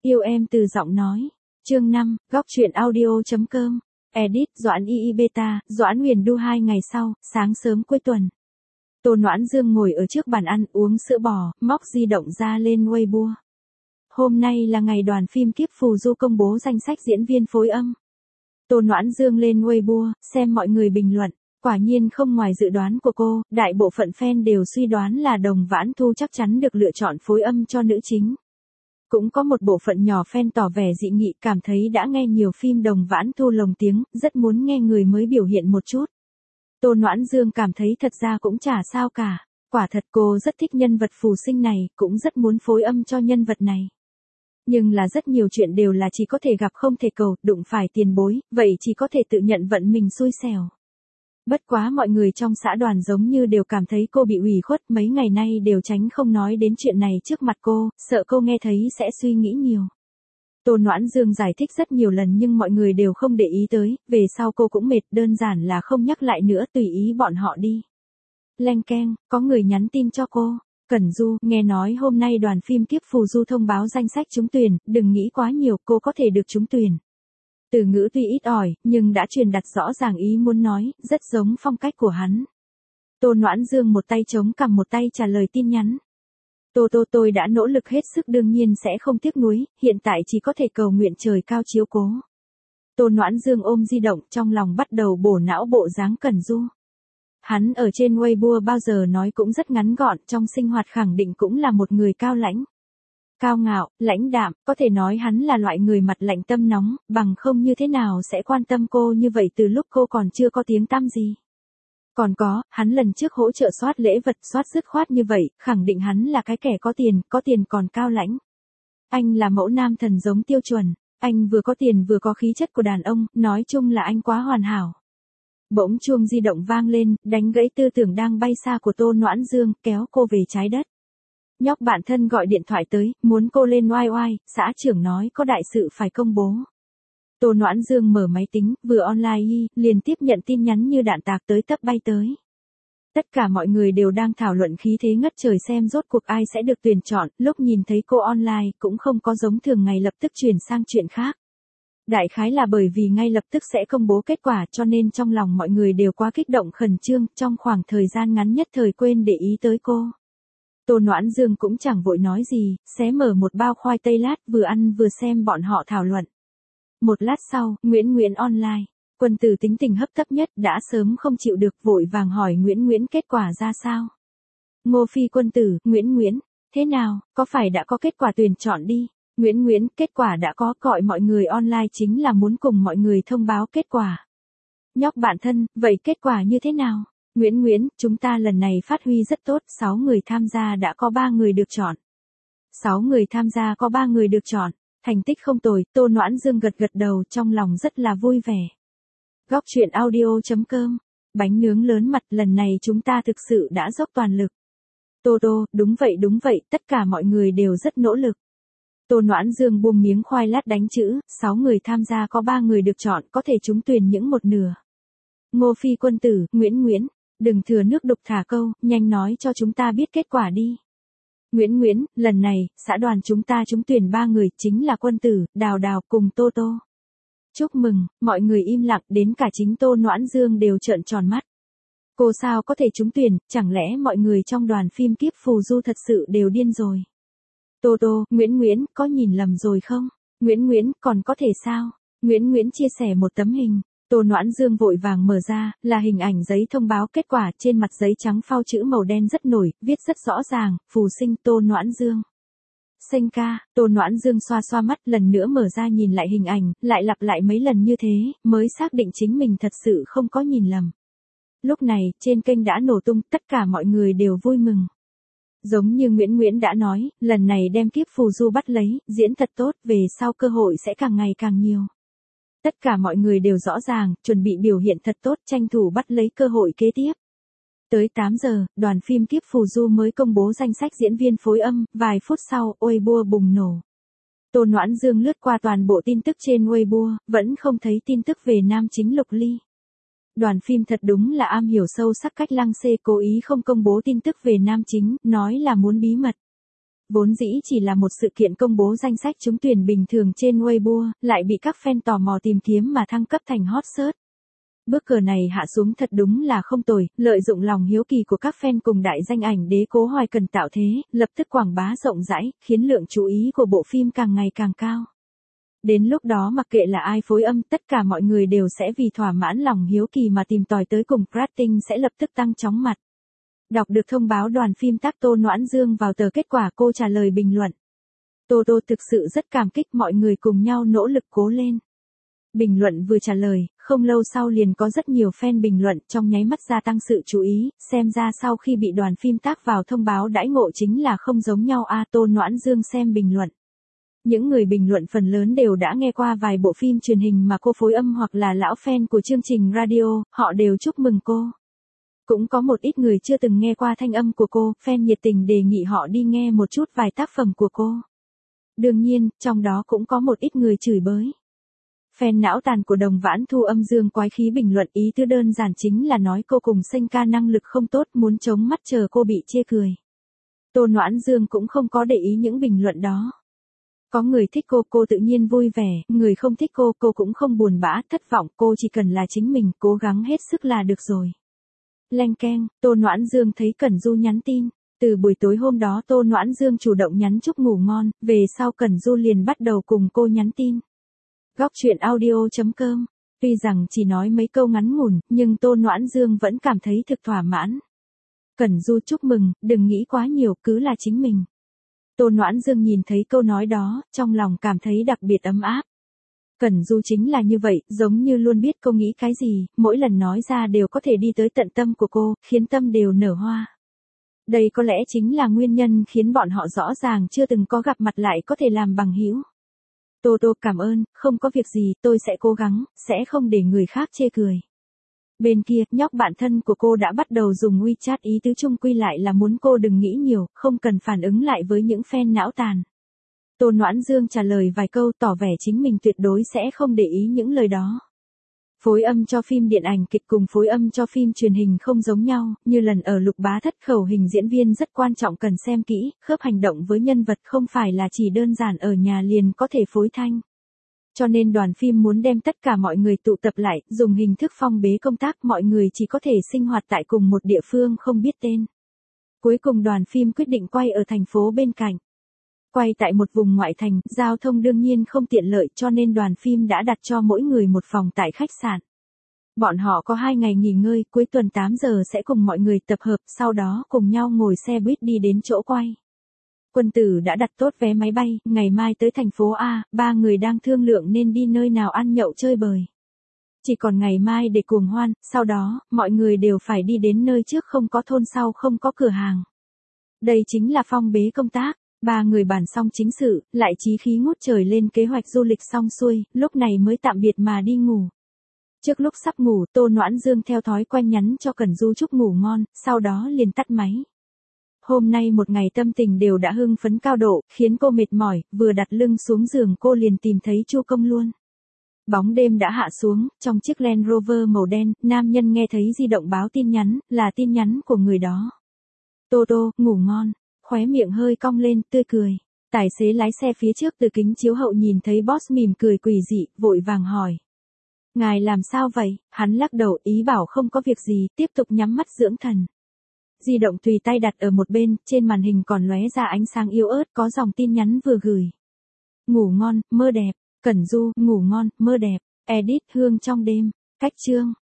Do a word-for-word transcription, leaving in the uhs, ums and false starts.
Yêu em từ giọng nói. Chương năm, góc truyện audio.com. Edit, Doãn y y beta, Doãn Huyền Du hai ngày sau, sáng sớm cuối tuần. Tô Noãn Dương ngồi ở trước bàn ăn uống sữa bò, móc di động ra lên Weibo. Hôm nay là ngày đoàn phim Kiếp Phù Du công bố danh sách diễn viên phối âm. Tô Noãn Dương lên Weibo, xem mọi người bình luận. Quả nhiên không ngoài dự đoán của cô, đại bộ phận fan đều suy đoán là Đồng Vãn Thu chắc chắn được lựa chọn phối âm cho nữ chính. Cũng có một bộ phận nhỏ fan tỏ vẻ dị nghị, cảm thấy đã nghe nhiều phim Đồng Vãn Thu lồng tiếng, rất muốn nghe người mới biểu hiện một chút. Tô Noãn Dương cảm thấy thật ra cũng chả sao cả. Quả thật cô rất thích nhân vật phù sinh này, cũng rất muốn phối âm cho nhân vật này. Nhưng là rất nhiều chuyện đều là chỉ có thể gặp không thể cầu, đụng phải tiền bối, vậy chỉ có thể tự nhận vận mình xui xẻo. Bất quá mọi người trong xã đoàn giống như đều cảm thấy cô bị ủy khuất, mấy ngày nay đều tránh không nói đến chuyện này trước mặt cô, sợ cô nghe thấy sẽ suy nghĩ nhiều. Tô Noãn Dương giải thích rất nhiều lần nhưng mọi người đều không để ý tới, về sau cô cũng mệt, đơn giản là không nhắc lại nữa, tùy ý bọn họ đi. Leng keng, có người nhắn tin cho cô. Cẩn Du, nghe nói hôm nay đoàn phim Kiếp Phù Du thông báo danh sách trúng tuyển, đừng nghĩ quá nhiều, cô có thể được trúng tuyển. Từ ngữ tuy ít ỏi, nhưng đã truyền đạt rõ ràng ý muốn nói, rất giống phong cách của hắn. Tô Noãn Dương một tay chống cằm một tay trả lời tin nhắn. Tô Tô tôi đã nỗ lực hết sức, đương nhiên sẽ không tiếc nuối, hiện tại chỉ có thể cầu nguyện trời cao chiếu cố. Tô Noãn Dương ôm di động, trong lòng bắt đầu bổ não bộ dáng Cẩn Du. Hắn ở trên Weibo bao giờ nói cũng rất ngắn gọn, trong sinh hoạt khẳng định cũng là một người cao lãnh. Cao ngạo, lãnh đạm, có thể nói hắn là loại người mặt lạnh tâm nóng, bằng không như thế nào sẽ quan tâm cô như vậy từ lúc cô còn chưa có tiếng tăm gì. Còn có, hắn lần trước hỗ trợ soát lễ vật soát dứt khoát như vậy, khẳng định hắn là cái kẻ có tiền, có tiền còn cao lãnh. Anh là mẫu nam thần giống tiêu chuẩn, anh vừa có tiền vừa có khí chất của đàn ông, nói chung là anh quá hoàn hảo. Bỗng chuông di động vang lên, đánh gãy tư tưởng đang bay xa của Tô Noãn Dương, kéo cô về trái đất. Nhóc bạn thân gọi điện thoại tới, muốn cô lên oai oai, xã trưởng nói có đại sự phải công bố. Tô Noãn Dương mở máy tính, vừa online y, liền tiếp nhận tin nhắn như đạn tạc tới tấp bay tới. Tất cả mọi người đều đang thảo luận khí thế ngất trời xem rốt cuộc ai sẽ được tuyển chọn, lúc nhìn thấy cô online cũng không có giống thường ngày lập tức chuyển sang chuyện khác. Đại khái là bởi vì ngay lập tức sẽ công bố kết quả cho nên trong lòng mọi người đều quá kích động khẩn trương, trong khoảng thời gian ngắn nhất thời quên để ý tới cô. Tô Noãn Dương cũng chẳng vội nói gì, xé mở một bao khoai tây lát, vừa ăn vừa xem bọn họ thảo luận. Một lát sau, Nguyễn Nguyễn online. Quân Tử tính tình hấp tấp nhất, đã sớm không chịu được, vội vàng hỏi Nguyễn Nguyễn kết quả ra sao. Ngô Phi Quân Tử, Nguyễn Nguyễn, thế nào, có phải đã có kết quả tuyển chọn đi? Nguyễn Nguyễn, kết quả đã có, gọi mọi người online chính là muốn cùng mọi người thông báo kết quả. Nhóc bạn thân, vậy kết quả như thế nào? Nguyễn Nguyễn, chúng ta lần này phát huy rất tốt, sáu người tham gia đã có ba người được chọn. sáu người tham gia có ba người được chọn, thành tích không tồi, Tô Noãn Dương gật gật đầu, trong lòng rất là vui vẻ. Góc truyện audio.com, bánh nướng lớn mặt, lần này chúng ta thực sự đã dốc toàn lực. Tô Tô, đúng vậy đúng vậy, tất cả mọi người đều rất nỗ lực. Tô Noãn Dương buông miếng khoai lát đánh chữ, sáu người tham gia có ba người được chọn, có thể trúng tuyển những một nửa. Ngô Phi Quân Tử, Nguyễn Nguyễn, đừng thừa nước đục thả câu, nhanh nói cho chúng ta biết kết quả đi. Nguyễn Nguyễn, lần này, xã đoàn chúng ta trúng tuyển ba người, chính là Quân Tử, Đào Đào cùng Tô Tô. Chúc mừng, mọi người im lặng, đến cả chính Tô Noãn Dương đều trợn tròn mắt. Cô sao có thể trúng tuyển, chẳng lẽ mọi người trong đoàn phim Kiếp Phù Du thật sự đều điên rồi? Tô Tô, Nguyễn Nguyễn, có nhìn lầm rồi không? Nguyễn Nguyễn, còn có thể sao? Nguyễn Nguyễn chia sẻ một tấm hình. Tô Noãn Dương vội vàng mở ra, là hình ảnh giấy thông báo kết quả, trên mặt giấy trắng phao chữ màu đen rất nổi, viết rất rõ ràng, phù sinh Tô Noãn Dương. Xanh ca, Tô Noãn Dương xoa xoa mắt, lần nữa mở ra nhìn lại hình ảnh, lại lặp lại mấy lần như thế, mới xác định chính mình thật sự không có nhìn lầm. Lúc này, trên kênh đã nổ tung, tất cả mọi người đều vui mừng. Giống như Nguyễn Nguyễn đã nói, lần này đem Kiếp Phù Du bắt lấy, diễn thật tốt, về sau cơ hội sẽ càng ngày càng nhiều. Tất cả mọi người đều rõ ràng, chuẩn bị biểu hiện thật tốt, tranh thủ bắt lấy cơ hội kế tiếp. Tới tám giờ, đoàn phim Kiếp Phù Du mới công bố danh sách diễn viên phối âm, vài phút sau, Weibo bùng nổ. Tô Noãn Dương lướt qua toàn bộ tin tức trên Weibo, vẫn không thấy tin tức về nam chính Lục Ly. Đoàn phim thật đúng là am hiểu sâu sắc cách lăng xê, cố ý không công bố tin tức về nam chính, nói là muốn bí mật. Vốn dĩ chỉ là một sự kiện công bố danh sách trúng tuyển bình thường trên Weibo, lại bị các fan tò mò tìm kiếm mà thăng cấp thành hot search. Bước cờ này hạ xuống thật đúng là không tồi, lợi dụng lòng hiếu kỳ của các fan cùng đại danh ảnh đế Cố Hoài Cần tạo thế, lập tức quảng bá rộng rãi, khiến lượng chú ý của bộ phim càng ngày càng cao. Đến lúc đó mặc kệ là ai phối âm, tất cả mọi người đều sẽ vì thỏa mãn lòng hiếu kỳ mà tìm tòi tới cùng, rating sẽ lập tức tăng chóng mặt. Đọc được thông báo đoàn phim tác Tô Noãn Dương vào tờ kết quả, cô trả lời bình luận. Tô Tô thực sự rất cảm kích, mọi người cùng nhau nỗ lực cố lên. Bình luận vừa trả lời, không lâu sau liền có rất nhiều fan bình luận, trong nháy mắt gia tăng sự chú ý, xem ra sau khi bị đoàn phim tác vào thông báo đãi ngộ chính là không giống nhau a. Tô Noãn Dương xem bình luận. Những người bình luận phần lớn đều đã nghe qua vài bộ phim truyền hình mà cô phối âm hoặc là lão fan của chương trình radio, họ đều chúc mừng cô. Cũng có một ít người chưa từng nghe qua thanh âm của cô, fan nhiệt tình đề nghị họ đi nghe một chút vài tác phẩm của cô. Đương nhiên, trong đó cũng có một ít người chửi bới. Fan não tàn của Đồng Vãn Thu âm dương quái khí bình luận, ý tứ đơn giản chính là nói cô cùng Sênh ca năng lực không tốt, muốn chống mắt chờ cô bị chê cười. Tô Noãn Dương cũng không có để ý những bình luận đó. Có người thích cô, cô tự nhiên vui vẻ, người không thích cô, cô cũng không buồn bã, thất vọng, cô chỉ cần là chính mình, cố gắng hết sức là được rồi. Leng keng, Tô Noãn Dương thấy Cẩn Du nhắn tin. Từ buổi tối hôm đó Tô Noãn Dương chủ động nhắn chúc ngủ ngon, về sau Cẩn Du liền bắt đầu cùng cô nhắn tin. Góc truyện audio chấm com. Tuy rằng chỉ nói mấy câu ngắn ngủn, nhưng Tô Noãn Dương vẫn cảm thấy thực thỏa mãn. Cẩn Du chúc mừng, đừng nghĩ quá nhiều, cứ là chính mình. Tô Noãn Dương nhìn thấy câu nói đó, trong lòng cảm thấy đặc biệt ấm áp. Cẩn Du chính là như vậy, giống như luôn biết cô nghĩ cái gì, mỗi lần nói ra đều có thể đi tới tận tâm của cô, khiến tâm đều nở hoa. Đây có lẽ chính là nguyên nhân khiến bọn họ rõ ràng chưa từng có gặp mặt lại có thể làm bằng hữu. Tô Tô cảm ơn, không có việc gì, tôi sẽ cố gắng, sẽ không để người khác chê cười. Bên kia, nhóc bạn thân của cô đã bắt đầu dùng WeChat, ý tứ chung quy lại là muốn cô đừng nghĩ nhiều, không cần phản ứng lại với những fan não tàn. Tô Noãn Dương trả lời vài câu tỏ vẻ chính mình tuyệt đối sẽ không để ý những lời đó. Phối âm cho phim điện ảnh kịch cùng phối âm cho phim truyền hình không giống nhau, như lần ở Lục Bá Thất khẩu hình diễn viên rất quan trọng cần xem kỹ, khớp hành động với nhân vật không phải là chỉ đơn giản ở nhà liền có thể phối thanh. Cho nên đoàn phim muốn đem tất cả mọi người tụ tập lại, dùng hình thức phong bế công tác, mọi người chỉ có thể sinh hoạt tại cùng một địa phương không biết tên. Cuối cùng đoàn phim quyết định quay ở thành phố bên cạnh. Quay tại một vùng ngoại thành, giao thông đương nhiên không tiện lợi cho nên đoàn phim đã đặt cho mỗi người một phòng tại khách sạn. Bọn họ có hai ngày nghỉ ngơi, cuối tuần tám giờ sẽ cùng mọi người tập hợp, sau đó cùng nhau ngồi xe buýt đi đến chỗ quay. Quân Tử đã đặt tốt vé máy bay, ngày mai tới thành phố A, ba người đang thương lượng nên đi nơi nào ăn nhậu chơi bời. Chỉ còn ngày mai để cuồng hoan, sau đó, mọi người đều phải đi đến nơi trước không có thôn sau không có cửa hàng. Đây chính là phong bế công tác. Ba người bàn xong chính sự, lại chí khí ngút trời lên kế hoạch du lịch xong xuôi, lúc này mới tạm biệt mà đi ngủ. Trước lúc sắp ngủ, Tô Noãn Dương theo thói quen nhắn cho Cẩn Du chúc ngủ ngon, sau đó liền tắt máy. Hôm nay một ngày tâm tình đều đã hưng phấn cao độ, khiến cô mệt mỏi, vừa đặt lưng xuống giường cô liền tìm thấy Chu Công luôn. Bóng đêm đã hạ xuống, trong chiếc Land Rover màu đen, nam nhân nghe thấy di động báo tin nhắn, là tin nhắn của người đó. Tô Tô, ngủ ngon. Khóe miệng hơi cong lên, tươi cười. Tài xế lái xe phía trước từ kính chiếu hậu nhìn thấy boss mỉm cười quỷ dị, vội vàng hỏi. Ngài làm sao vậy? Hắn lắc đầu, ý bảo không có việc gì, tiếp tục nhắm mắt dưỡng thần. Di động tùy tay đặt ở một bên, trên màn hình còn lóe ra ánh sáng yếu ớt có dòng tin nhắn vừa gửi. Ngủ ngon, mơ đẹp. Cẩn Du, ngủ ngon, mơ đẹp. Edit Hương trong đêm. Cách chương.